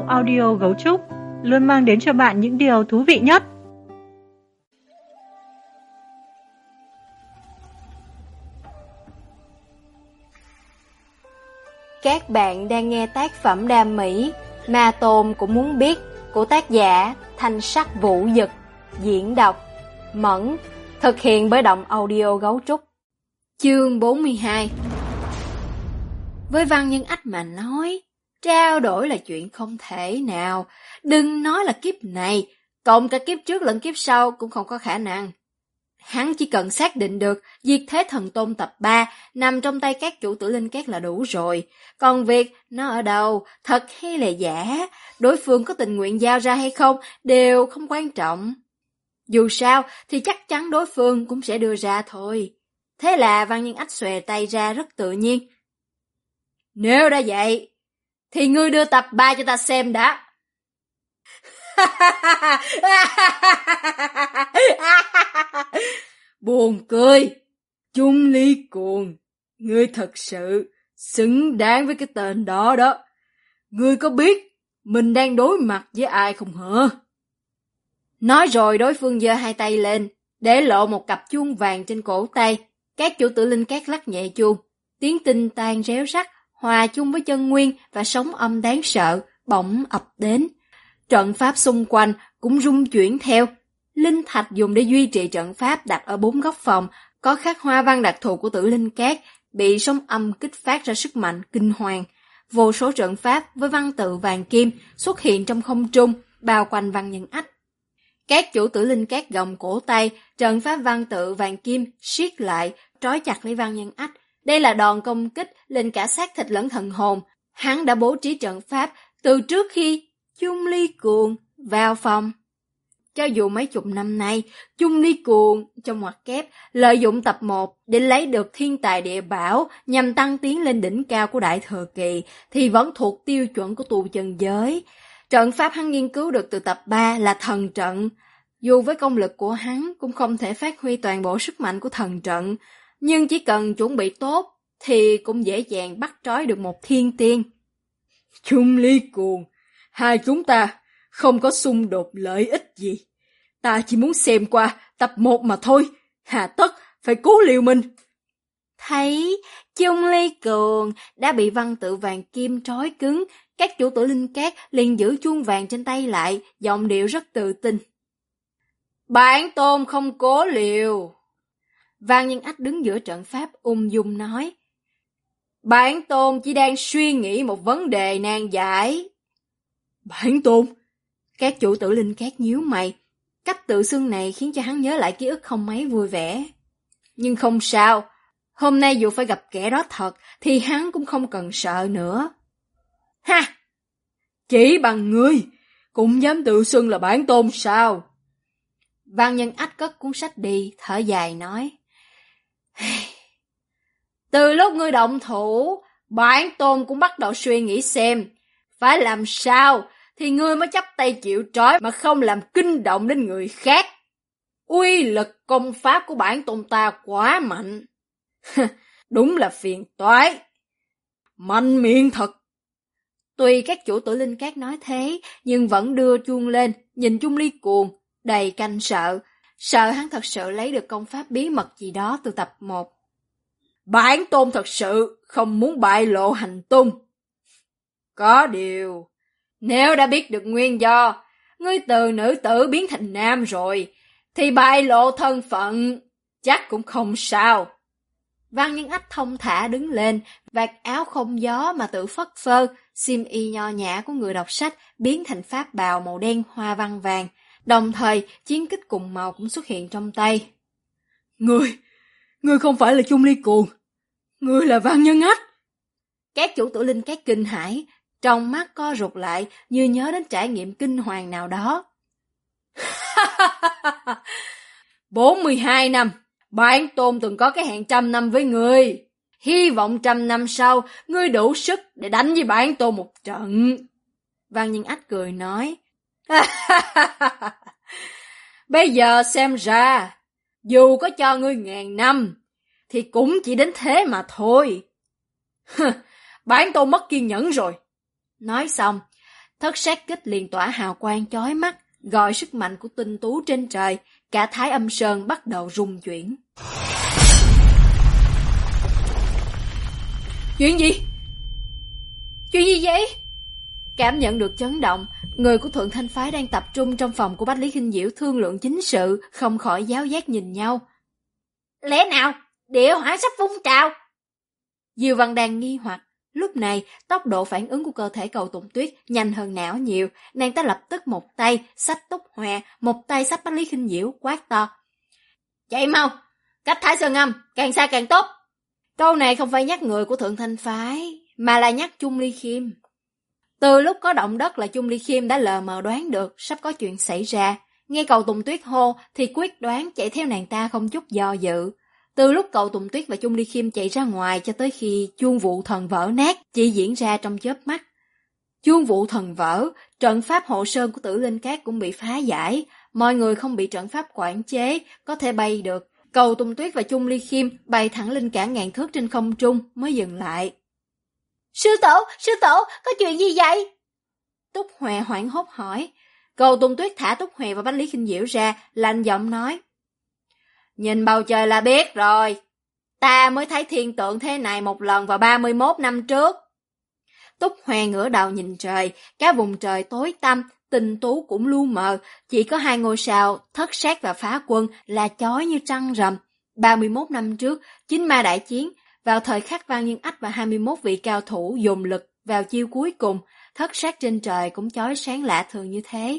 audio Gấu Trúc luôn mang đến cho bạn những điều thú vị nhất. Các bạn đang nghe tác phẩm đam mỹ Ma Tôn Cũng Muốn Biết của tác giả Thanh Sắc Vũ Dực, diễn đọc Mẫn, thực hiện bởi Động Audio Gấu Trúc. Chương 42. Với Văn Nhân Ách mà nói, trao đổi là chuyện không thể nào, đừng nói là kiếp này, cộng cả kiếp trước lẫn kiếp sau cũng không có khả năng. Hắn chỉ cần xác định được Diệt Thế Thần Tôn tập 3 nằm trong tay các chủ tử linh cát là đủ rồi. Còn việc nó ở đâu, thật hay là giả, đối phương có tình nguyện giao ra hay không đều không quan trọng. Dù sao thì chắc chắn đối phương cũng sẽ đưa ra thôi. Thế là Văn Nhân Ách xòe tay ra rất tự nhiên. Nếu đã vậy, thì ngươi đưa tập 3 cho ta xem đã. Buồn cười. Chung Ly Cuồng, ngươi thật sự xứng đáng với cái tên đó đó. Ngươi có biết mình đang đối mặt với ai không hả? Nói rồi đối phương giơ hai tay lên, để lộ một cặp chuông vàng trên cổ tay. Các chủ tử linh cát lắc nhẹ chuông, tiếng tinh tan réo rắt, hòa chung với chân nguyên và sóng âm đáng sợ, bỗng ập đến. Trận pháp xung quanh cũng rung chuyển theo. Linh thạch dùng để duy trì trận pháp đặt ở 4 góc phòng, có khắc hoa văn đặc thù của tử linh cát, bị sóng âm kích phát ra sức mạnh kinh hoàng. Vô số trận pháp với văn tự vàng kim xuất hiện trong không trung, bao quanh Văn Nhân Ách. Các chủ tử linh cát gồng cổ tay, trận pháp văn tự vàng kim siết lại, trói chặt lấy Văn Nhân Ách. Đây là đòn công kích lên cả xác thịt lẫn thần hồn. Hắn đã bố trí trận pháp từ trước khi Chung Ly Cuồng vào phòng. Cho dù mấy chục năm nay, Chung Ly Cuồng trong ngoặc kép lợi dụng tập 1 để lấy được thiên tài địa bảo nhằm tăng tiến lên đỉnh cao của Đại Thừa Kỳ thì vẫn thuộc tiêu chuẩn của tu chân giới. Trận pháp hắn nghiên cứu được từ tập 3 là thần trận. Dù với công lực của hắn cũng không thể phát huy toàn bộ sức mạnh của thần trận, nhưng chỉ cần chuẩn bị tốt thì cũng dễ dàng bắt trói được một thiên tiên. Chung Ly Cuồng, hai chúng ta không có xung đột lợi ích gì. Ta chỉ muốn xem qua tập 1 mà thôi, hà tất phải cố liều mình. Thấy Chung Ly Cuồng đã bị văn tự vàng kim trói cứng, các chủ tử linh cát liền giữ chuông vàng trên tay lại, giọng điệu rất tự tin. Bản tôn không cố liều. Văn Nhân Ách đứng giữa trận pháp ung dung nói. Bản tôn chỉ đang suy nghĩ một vấn đề nan giải. Bản tôn? Các chủ tử linh cát nhíu mày. Cách tự xưng này khiến cho hắn nhớ lại ký ức không mấy vui vẻ. Nhưng không sao, hôm nay dù phải gặp kẻ đó thật thì hắn cũng không cần sợ nữa. Ha! Chỉ bằng ngươi cũng dám tự xưng là bản tôn sao? Văn Nhân Ách cất cuốn sách đi, thở dài nói. Từ lúc ngươi động thủ, bản tôn cũng bắt đầu suy nghĩ xem phải làm sao thì ngươi mới chắp tay chịu trói mà không làm kinh động đến người khác. Uy lực công pháp của bản tôn ta quá mạnh. Đúng là phiền toái. Mạnh miệng thật. Tuy các chủ tử linh cát nói thế, nhưng vẫn đưa chuông lên, nhìn Chung Ly Cuồng, đầy canh sợ. Sợ hắn thật sự lấy được công pháp bí mật gì đó từ tập 1. Bản tôn thật sự không muốn bại lộ hành tung. Có điều, nếu đã biết được nguyên do, ngươi từ nữ tử biến thành nam rồi, thì bại lộ thân phận chắc cũng không sao. Văn Nhân Ách thông thả đứng lên, vạt áo không gió mà tự phất phơ, xiêm y nho nhã của người đọc sách biến thành pháp bào màu đen hoa văn vàng, đồng thời chiến kích cùng màu cũng xuất hiện trong tay. Ngươi không phải là Chung Ly Cuồng, ngươi là Văn Nhân Ách. Các chủ tử linh cát kinh hãi, trong mắt co rụt lại như nhớ đến trải nghiệm kinh hoàng nào đó. 42 năm, bản tôn từng có cái hẹn 100 năm với ngươi. Hy vọng 100 năm sau, ngươi đủ sức để đánh với bản tôn một trận. Văn Nhân Ách cười nói. Bây giờ xem ra, dù có cho ngươi 1000 năm, thì cũng chỉ đến thế mà thôi. Bản tôn mất kiên nhẫn rồi. Nói xong, thất sát kích liền tỏa hào quang chói mắt, gọi sức mạnh của tinh tú trên trời, cả Thái Âm Sơn bắt đầu rung chuyển. Chuyện gì? Chuyện gì vậy? Cảm nhận được chấn động, người của Thượng Thanh Phái đang tập trung trong phòng của Bách Lý Khinh Diễu thương lượng chính sự, không khỏi giáo giác nhìn nhau. Lẽ nào địa hỏa sắp phun trào? Diêu Văn đang nghi hoặc. Lúc này, tốc độ phản ứng của cơ thể Cầu Tùng Tuyết nhanh hơn não nhiều, nàng ta lập tức một tay xách Túc Hòa, một tay xách Bách Lý Khinh Diễu, quát to. Chạy mau, cách Thái Sơn Âm, càng xa càng tốt. Câu này không phải nhắc người của Thượng Thanh Phái, mà là nhắc Chung Ly Khiêm. Từ lúc có động đất là Chung Ly Khiêm đã lờ mờ đoán được sắp có chuyện xảy ra. Nghe Cầu Tùng Tuyết hô thì quyết đoán chạy theo nàng ta không chút do dự. Từ lúc Cầu Tùng Tuyết và Chung Ly Khiêm chạy ra ngoài cho tới khi chuông vụ thần vỡ nát chỉ diễn ra trong chớp mắt. Chuông vụ thần vỡ, trận pháp hộ sơn của Tử Linh Cát cũng bị phá giải, mọi người không bị trận pháp quản chế, có thể bay được. Cầu Tùng Tuyết và Chung Ly Khiêm bay thẳng lên cả ngàn thước trên không trung mới dừng lại. Sư tổ, có chuyện gì vậy? Túc Hòa hoảng hốt hỏi. Cầu Tùng Tuyết thả Túc Hòa và Bách Lý Khinh Diễu ra, lạnh giọng nói. Nhìn bầu trời là biết rồi. Ta mới thấy thiên tượng thế này một lần vào 31 năm trước. Túc Hòa ngửa đầu nhìn trời, cả vùng trời tối tăm, tinh tú cũng lu mờ, chỉ có 2 ngôi sao, Thất Sát và Phá Quân là chói như trăng rằm. 31 năm trước, Chính Ma đại chiến, vào thời khắc Văn Nhân Ách và 21 vị cao thủ dồn lực vào chiêu cuối cùng, Thất Sát trên trời cũng chói sáng lạ thường như thế.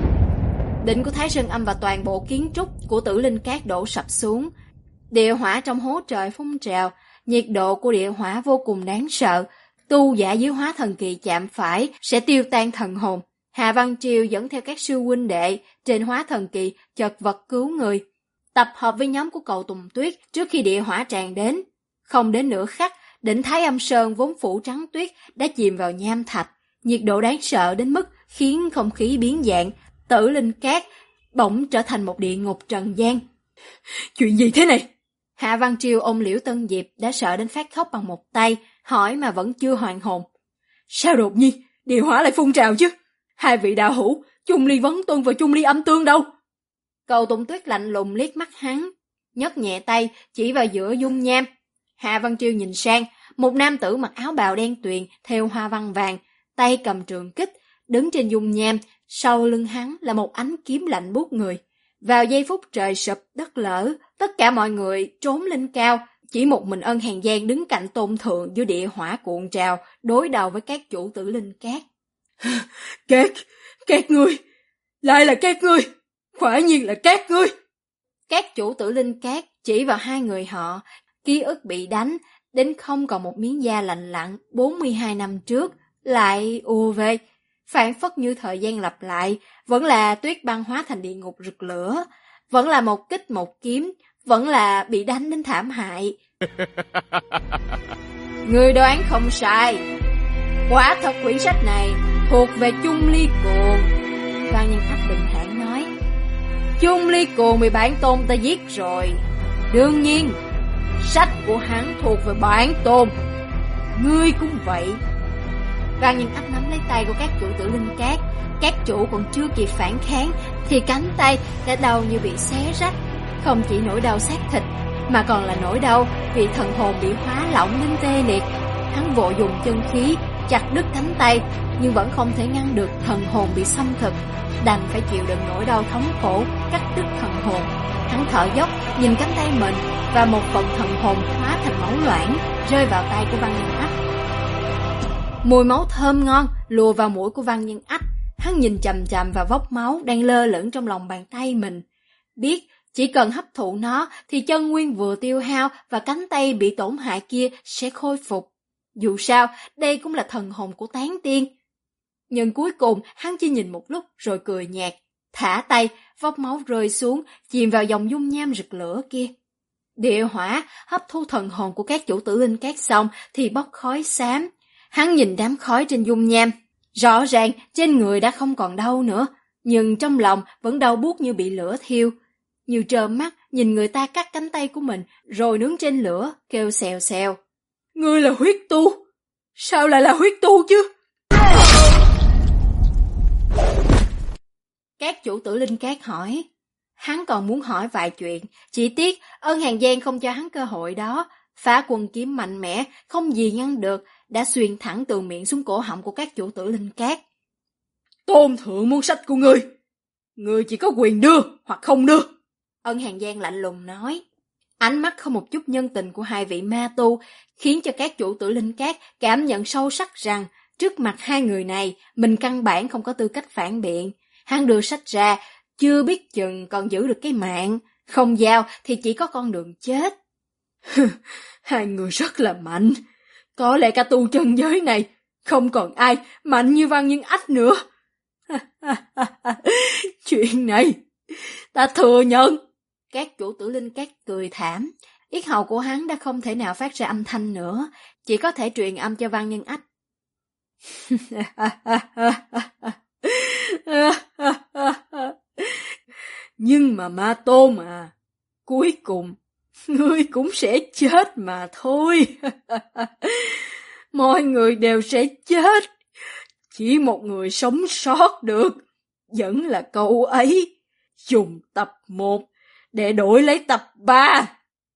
Đỉnh của Thái Sơn Âm và toàn bộ kiến trúc của Tử Linh Cát đổ sập xuống. Địa hỏa trong hố trời phun trào, nhiệt độ của địa hỏa vô cùng đáng sợ. Tu giả dưới hóa thần kỳ chạm phải sẽ tiêu tan thần hồn. Hạ Văn Triều dẫn theo các sư huynh đệ trên hóa thần kỳ chật vật cứu người. Tập hợp với nhóm của Cầu Tùng Tuyết trước khi địa hỏa tràn đến. Không đến nửa khắc, đỉnh Thái Âm Sơn vốn phủ trắng tuyết đã chìm vào nham thạch. Nhiệt độ đáng sợ đến mức khiến không khí biến dạng. Tử Linh Cát bỗng trở thành một địa ngục trần gian. Chuyện gì thế này? Hạ Văn Triều ôm Liễu Tân Diệp đã sợ đến phát khóc bằng một tay, hỏi mà vẫn chưa hoàn hồn. Sao đột nhiên địa hỏa lại phun trào chứ? 2 vị đạo hữu, Chung Ly Vấn Tuân và Chung Ly Âm Tương đâu? Cầu Tùng Tuyết lạnh lùng liếc mắt hắn, nhấc nhẹ tay chỉ vào giữa dung nham. Hạ Văn Triều nhìn sang, một nam tử mặc áo bào đen tuyền theo hoa văn vàng, tay cầm trường kích, đứng trên dung nham. Sau lưng hắn là một ánh kiếm lạnh buốt người. Vào giây phút trời sụp đất lở, tất cả mọi người trốn lên cao, chỉ một mình Ân Hàn Giang đứng cạnh Tôn Thượng giữa địa hỏa cuộn trào, đối đầu với các chủ Tử Linh Cát. Các ngươi, lại là các ngươi, quả nhiên là các ngươi. Các chủ Tử Linh Cát chỉ vào 2 người họ, ký ức bị đánh, đến không còn một miếng da lành lặn 42 năm trước, lại ùa về. Phản phất như thời gian lặp lại, vẫn là tuyết băng hóa thành địa ngục rực lửa, vẫn là một kích một kiếm, vẫn là bị đánh đến thảm hại. Người đoán không sai, quả thật quyển sách này thuộc về Chung Ly Cuồng. Văn Nhân Ách bình thản nói, Chung Ly Cuồng bị bản tôn ta giết rồi. Đương nhiên, sách của hắn thuộc về bản tôn. Ngươi cũng vậy. Văn Nhân Ách nắm lấy tay của các chủ Tử Linh Cát. Các chủ còn chưa kịp phản kháng thì cánh tay đã đau như bị xé rách. Không chỉ nỗi đau xác thịt, mà còn là nỗi đau vì thần hồn bị hóa lỏng đến tê liệt. Hắn vội dùng chân khí chặt đứt cánh tay, nhưng vẫn không thể ngăn được thần hồn bị xâm thực, đành phải chịu đựng nỗi đau thống khổ cắt đứt thần hồn. Hắn thở dốc nhìn cánh tay mình, và một phần thần hồn hóa thành máu loãng rơi vào tay của Văn Nhân Ách. Mùi máu thơm ngon lùa vào mũi của Văn Nhân Ách. Hắn nhìn chằm chằm vào vốc máu đang lơ lửng trong lòng bàn tay mình, biết chỉ cần hấp thụ nó thì chân nguyên vừa tiêu hao và cánh tay bị tổn hại kia sẽ khôi phục. Dù sao, đây cũng là thần hồn của tán tiên. Nhưng cuối cùng hắn chỉ nhìn một lúc rồi cười nhạt, thả tay, vốc máu rơi xuống, chìm vào dòng dung nham rực lửa kia. Địa hỏa hấp thu thần hồn của các chủ Tử Linh Cát xong thì bốc khói xám. Hắn nhìn đám khói trên dung nham, rõ ràng trên người đã không còn đau nữa, nhưng trong lòng vẫn đau buốt như bị lửa thiêu. Như trợn mắt nhìn người ta cắt cánh tay của mình rồi nướng trên lửa, kêu xèo xèo. Ngươi là huyết tu? Sao lại là huyết tu chứ? Các chủ tử linh cát hỏi. Hắn còn muốn hỏi vài chuyện, chỉ tiếc Ân Hàn Giang không cho hắn cơ hội đó. Phá quân kiếm mạnh mẽ, không gì ngăn được, đã xuyên thẳng từ miệng xuống cổ họng của các chủ tử linh cát. Tôn thượng muốn sách của ngươi chỉ có quyền đưa hoặc không đưa. Ân Hàn Giang lạnh lùng nói. Ánh mắt không một chút nhân tình của hai vị ma tu khiến cho các chủ tử linh cát cảm nhận sâu sắc rằng trước mặt hai người này mình căn bản không có tư cách phản biện. Hắn đưa sách ra, chưa biết chừng còn giữ được cái mạng, không giao thì chỉ có con đường chết. Hai người rất là mạnh, có lẽ cả tu chân giới này không còn ai mạnh như Văn Nhân Ách nữa. Chuyện này ta thừa nhận. Các chủ tử linh cát cười thảm, yết hầu của hắn đã không thể nào phát ra âm thanh nữa, chỉ có thể truyền âm cho Văn Nhân Ách. Nhưng mà Ma Tôn à, cuối cùng ngươi cũng sẽ chết mà thôi. Mọi người đều sẽ chết, chỉ một người sống sót được, vẫn là cậu ấy, dùng tập 1 để đổi lấy tập 3.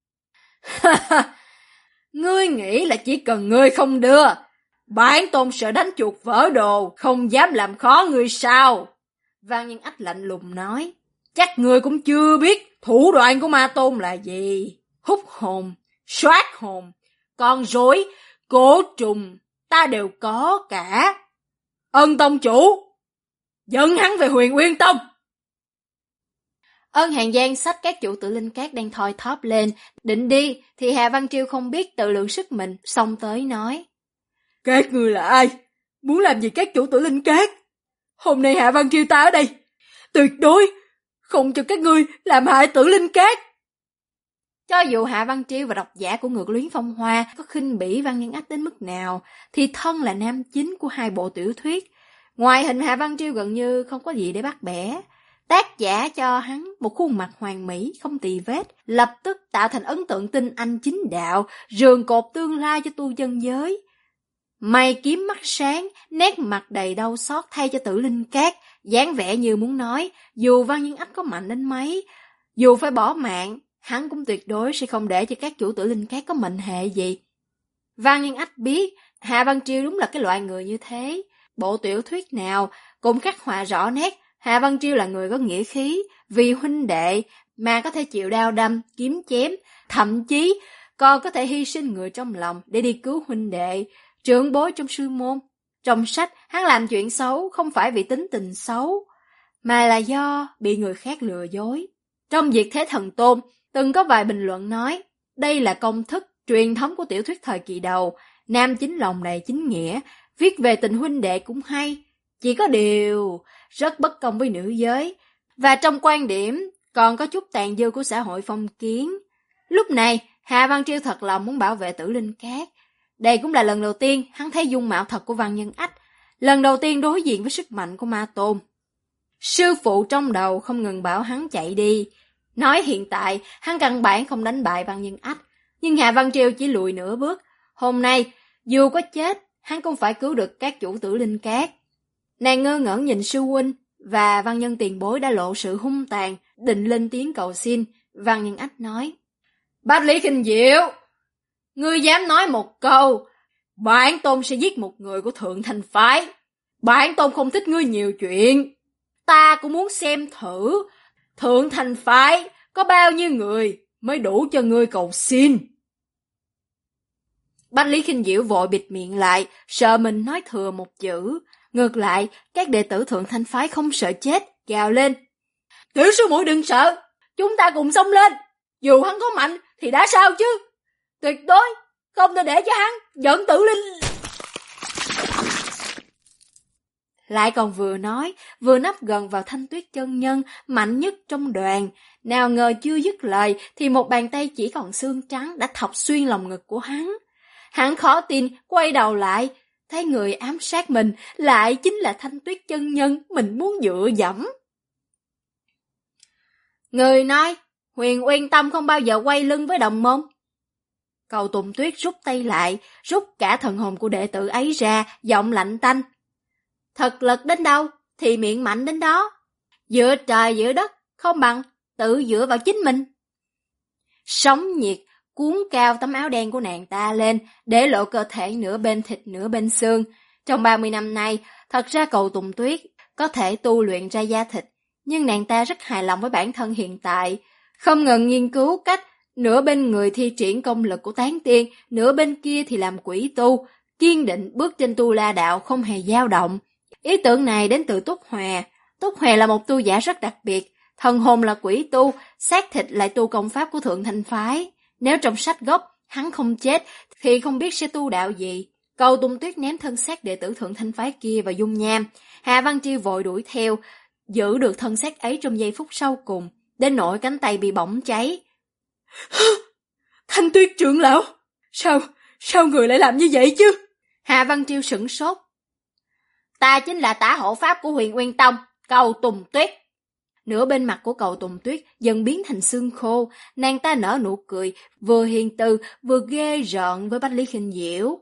Ngươi nghĩ là chỉ cần ngươi không đưa, bản tôn sợ đánh chuột vỡ đồ, không dám làm khó ngươi sao? Văn Nhân Ách lạnh lùng nói. Chắc ngươi cũng chưa biết thủ đoạn của Ma Tôn là gì. Hút hồn, soát hồn, con rối, cổ trùng, ta đều có cả. Ân tông chủ, dẫn hắn về Huyền Uyên Tông. Ân Hàn Giang xách các chủ tử linh cát đang thoi thóp lên, định đi, thì Hạ Văn Triêu không biết tự lượng sức mình, xông tới nói. Các ngươi là ai? Muốn làm gì các chủ tử linh cát? Hôm nay Hạ Văn Triêu ta ở đây, tuyệt đối không cho các ngươi làm hại tử linh cát. Cho dù Hạ Văn Triêu và độc giả của Ngược Luyến Phong Hoa có khinh bỉ Văn Nhân Ách đến mức nào, thì thân là nam chính của hai bộ tiểu thuyết. Ngoại hình Hạ Văn Triêu gần như không có gì để bắt bẻ. Tác giả cho hắn một khuôn mặt hoàn mỹ, không tì vết, lập tức tạo thành ấn tượng tinh anh chính đạo, rường cột tương lai cho tu chân giới. Mày kiếm mắt sáng, nét mặt đầy đau xót thay cho tử linh cát, dáng vẻ như muốn nói, dù Văn Nhân Ách có mạnh đến mấy, dù phải bỏ mạng, hắn cũng tuyệt đối sẽ không để cho các chủ tử linh cát có mệnh hệ gì. Văn Nhân Ách biết, Hạ Văn Triêu đúng là cái loại người như thế. Bộ tiểu thuyết nào cũng khắc họa rõ nét, Hạ Văn Triêu là người có nghĩa khí, vì huynh đệ mà có thể chịu đao đâm, kiếm chém, thậm chí còn có thể hy sinh người trong lòng để đi cứu huynh đệ, trưởng bối trong sư môn. Trong sách, hắn làm chuyện xấu không phải vì tính tình xấu, mà là do bị người khác lừa dối. Trong Diệt Thế Thần Tôn, từng có vài bình luận nói, đây là công thức truyền thống của tiểu thuyết thời kỳ đầu, nam chính lòng đầy chính nghĩa, viết về tình huynh đệ cũng hay, chỉ có điều rất bất công với nữ giới, và trong quan điểm còn có chút tàn dư của xã hội phong kiến. Lúc này, Hạ Văn Triêu thật lòng muốn bảo vệ tử linh cát. Đây cũng là lần đầu tiên hắn thấy dung mạo thật của Văn Nhân Ách, lần đầu tiên đối diện với sức mạnh của Ma Tôn. Sư phụ trong đầu không ngừng bảo hắn chạy đi, nói hiện tại hắn căn bản không đánh bại Văn Nhân Ách, nhưng Hạ Văn Triêu chỉ lùi nửa bước. Hôm nay, dù có chết, hắn cũng phải cứu được các chủ tử linh cát. Nàng ngơ ngẩn nhìn sư huynh, và Văn Nhân tiền bối đã lộ sự hung tàn, định lên tiếng cầu xin. Văn Nhân Ách nói, Bách Lý Khinh Diệu, ngươi dám nói một câu, bản tôn sẽ giết một người của Thượng Thành Phái. Bản tôn không thích ngươi nhiều chuyện. Ta cũng muốn xem thử, Thượng Thành Phái có bao nhiêu người mới đủ cho ngươi cầu xin. Bách Lý Khinh Diệu vội bịt miệng lại, sợ mình nói thừa một chữ. Ngược lại, các đệ tử Thượng Thanh Phái không sợ chết, gào lên. Tiểu sư muội đừng sợ, chúng ta cùng xông lên. Dù hắn có mạnh thì đã sao chứ. Tuyệt đối không thể để cho hắn dẫn tử linh. Lại còn vừa nói, vừa nấp gần vào Thanh Tuyết chân nhân mạnh nhất trong đoàn. Nào ngờ chưa dứt lời thì một bàn tay chỉ còn xương trắng đã thọc xuyên lòng ngực của hắn. Hắn khó tin, quay đầu lại, thấy người ám sát mình lại chính là Thanh Tuyết chân nhân mình muốn dựa dẫm. Người nói, Huyền Uyên Tâm không bao giờ quay lưng với đồng môn. Cầu Tùng Tuyết rút tay lại, rút cả thần hồn của đệ tử ấy ra, giọng lạnh tanh. Thực lực đến đâu thì miệng mạnh đến đó. Giữa trời giữa đất, không bằng tự dựa vào chính mình. Sóng nhiệt cuốn cao tấm áo đen của nàng ta lên, để lộ cơ thể nửa bên thịt nửa bên xương. Trong 30 năm nay, thật ra Cầu Tùng Tuyết có thể tu luyện ra da thịt, nhưng nàng ta rất hài lòng với bản thân hiện tại, không ngừng nghiên cứu cách nửa bên người thi triển công lực của tán tiên, nửa bên kia thì làm quỷ tu, kiên định bước trên tu la đạo không hề dao động. Ý tưởng này đến từ Túc Hòa. Túc Hòa là một tu giả rất đặc biệt, thần hồn là quỷ tu, xác thịt lại tu công pháp của Thượng Thanh Phái. Nếu trong sách gốc hắn không chết thì không biết sẽ tu đạo gì. Cầu Tùng Tuyết ném thân xác đệ tử Thượng Thanh Phái kia vào dung nham. Hạ Văn Chiêu vội đuổi theo, giữ được thân xác ấy trong giây phút sau cùng, đến nỗi cánh tay bị bỏng cháy. Thanh Tuyết trưởng lão, sao người lại làm như vậy chứ? Hạ Văn Chiêu sửng sốt. Ta chính là tả hộ pháp của Huyền Uyên Tông, Cầu Tùng Tuyết. Nửa bên mặt của Cầu Tùng Tuyết dần biến thành xương khô, nàng ta nở nụ cười, vừa hiền từ vừa ghê rợn với Bách Lý Khinh Diễu.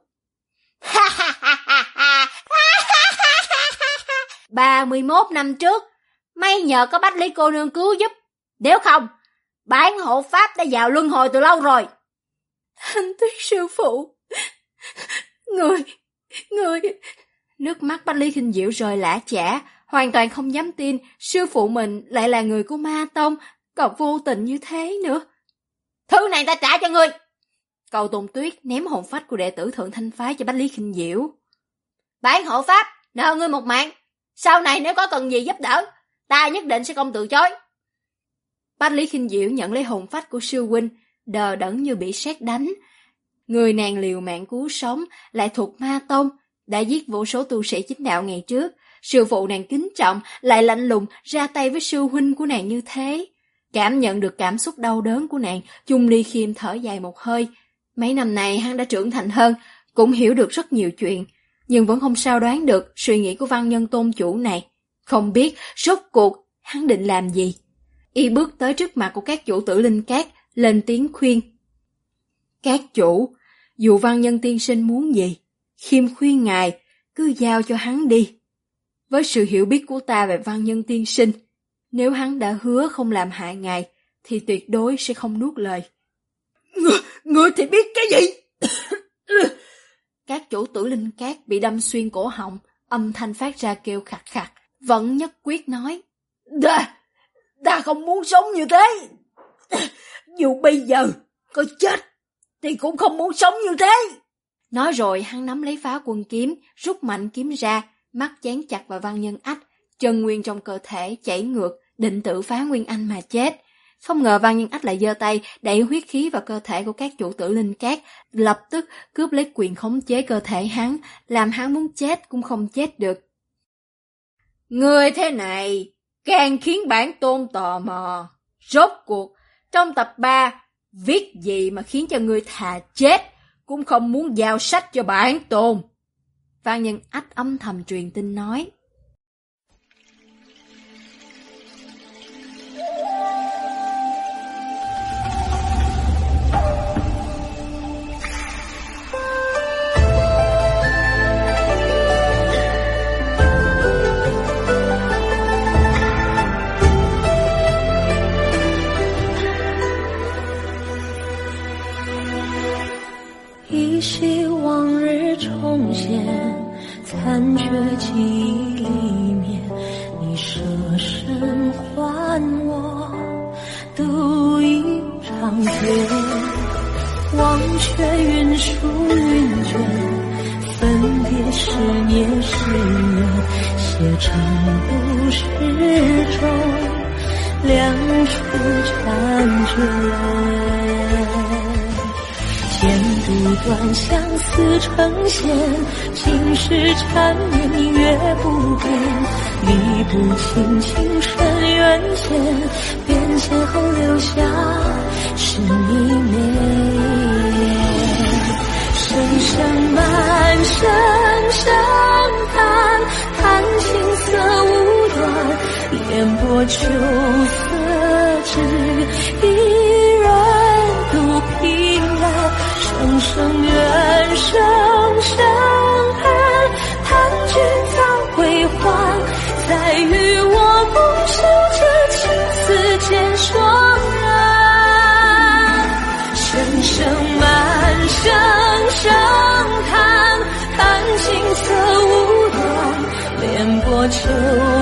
31 năm trước, may nhờ có Bách Lý cô nương cứu giúp, nếu không, bản hộ pháp đã vào luân hồi từ lâu rồi. Thanh Tuyết sư phụ, người... Nước mắt Bách Lý Khinh Diễu rơi lã chã, hoàn toàn không dám tin sư phụ mình lại là người của Ma Tông, còn vô tình như thế nữa. Thứ này ta trả cho ngươi. Cầu Tùng Tuyết ném hồn phách của đệ tử Thượng Thanh Phái cho Bách Lý Khinh Diễu. Bản hộ pháp nợ ngươi một mạng, sau này nếu có cần gì giúp đỡ, ta nhất định sẽ không từ chối. Bách Lý Khinh Diễu nhận lấy hồn phách của sư huynh, đờ đẫn như bị sét đánh. Người nàng liều mạng cứu sống, lại thuộc Ma Tông, đã giết vô số tu sĩ chính đạo ngày trước. Sư phụ nàng kính trọng, lại lạnh lùng ra tay với sư huynh của nàng như thế. Cảm nhận được cảm xúc đau đớn của nàng, Chung Ly Khiêm thở dài một hơi. Mấy năm nay hắn đã trưởng thành hơn, cũng hiểu được rất nhiều chuyện, nhưng vẫn không sao đoán được suy nghĩ của văn nhân tôn chủ này. Không biết rốt cuộc hắn định làm gì. Y bước tới trước mặt của các chủ Tử Linh Cát, lên tiếng khuyên. Các chủ, dù văn nhân tiên sinh muốn gì, Khiêm khuyên ngài, cứ giao cho hắn đi. Với sự hiểu biết của ta về văn nhân tiên sinh, nếu hắn đã hứa không làm hại ngài, thì tuyệt đối sẽ không nuốt lời. Ngươi thì biết cái gì? Các chủ Tử Linh Cát bị đâm xuyên cổ họng, âm thanh phát ra kêu khặt khặt, vẫn nhất quyết nói. Ta không muốn sống như thế. Dù bây giờ có chết, thì cũng không muốn sống như thế. Nói rồi hắn nắm lấy Phá Quân kiếm, rút mạnh kiếm ra, mắt chén chặt vào Văn Nhân Ách, chân nguyên trong cơ thể chảy ngược, định tự phá Nguyên Anh mà chết. Không ngờ Văn Nhân Ách lại giơ tay đẩy huyết khí vào cơ thể của các chủ Tử Linh Cát, lập tức cướp lấy quyền khống chế cơ thể hắn, làm hắn muốn chết cũng không chết được. Ngươi thế này càng khiến bản tôn tò mò. Rốt cuộc trong tập 3 viết gì mà khiến cho ngươi thà chết cũng không muốn giao sách cho bản tôn? Văn Nhân Ách âm thầm truyền tin nói. 依稀往日重现，残缺记忆里面，你舍身还我度一场劫，忘却云舒云卷，分别是年是月，写成故事中两处缠卷。剪不断相思成线，情是缠绵月不变，理不清情深缘浅，变迁后留下是迷恋。声声满声声叹，叹情色无端，烟波秋色只一人独凭栏。声声怨，声声恨，叹君早归还，再与我共生。 生满声声叹，看青涩无端，莲波秋